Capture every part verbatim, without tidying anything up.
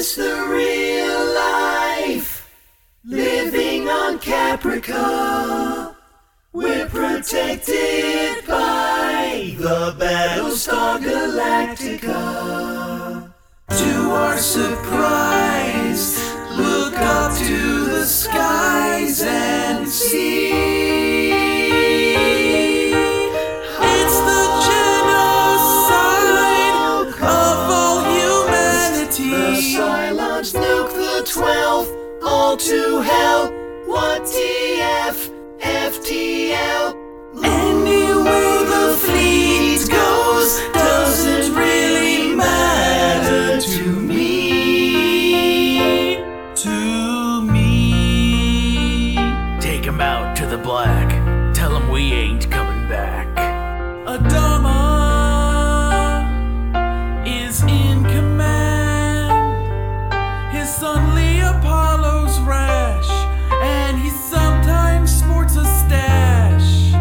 It's the real life, living on Caprica. We're protected by the Battlestar Galactica. To our surprise, look up to the skies and see. It's the genocide of all humanity. The Cylons nuke the twelfth, all to hell. What T F, F T L. Anywhere the fleet goes doesn't really matter to me. To me. Take him out to the black. Tell him we ain't coming back. Adama is in command. His son Lee Apollo's rash, and he sometimes sports a stash.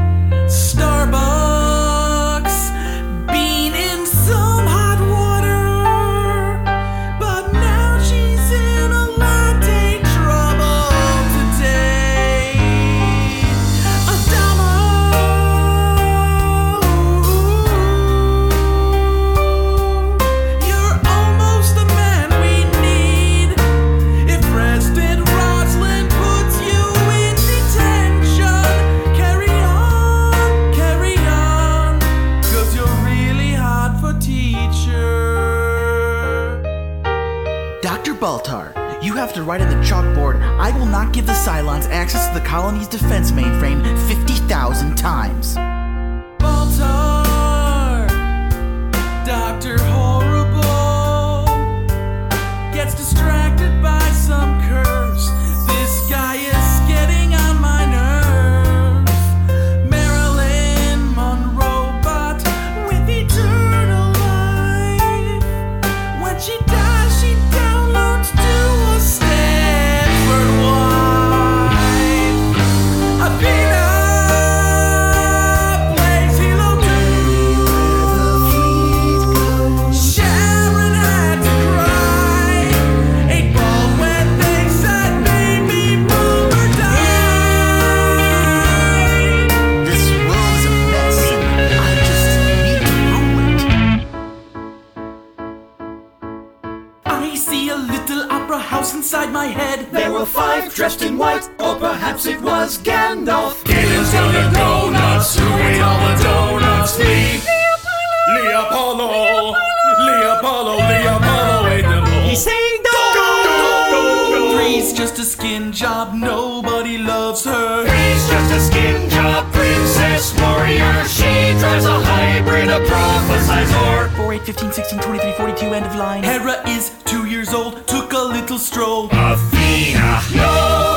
Starbucks been in some hot water, but now she's in a latte trouble today. Adama, you're almost the man we need. If President Roslin puts you in detention, carry on, carry on, 'cause you're really hot for teacher. Doctor Baltar, you have to write on the chalkboard, I will not give the Cylons access to the colony's defense mainframe fifty thousand times. Baltar, Doctor Horrible, gets distracted by some curse. This guy is getting on my nerves. Marilyn Monroe, but with eternal life. When she dies, she downloads to a Stanford wife. Athena plays Halo two. Sharon had to cry. Eight ball when they said baby boomer died. This world is a mess, and I just need to rule it. I see a little opera house inside my head. There were five dressed in white, or perhaps it was Gandalf. Gideon's gonna go nuts, who ate all the donuts? Lee, Lee Apollo, Lee Apollo, Lee Apollo ate them all. He's saying go, go, go, go. Three's just a skin job, nobody loves her. Three's just a skin job, princess warrior. She drives a hybrid, a prophesizor. four, eight, fifteen, sixteen, twenty-three, forty-two, end of line. Hera is two years old, took a little stroll. Athena, no.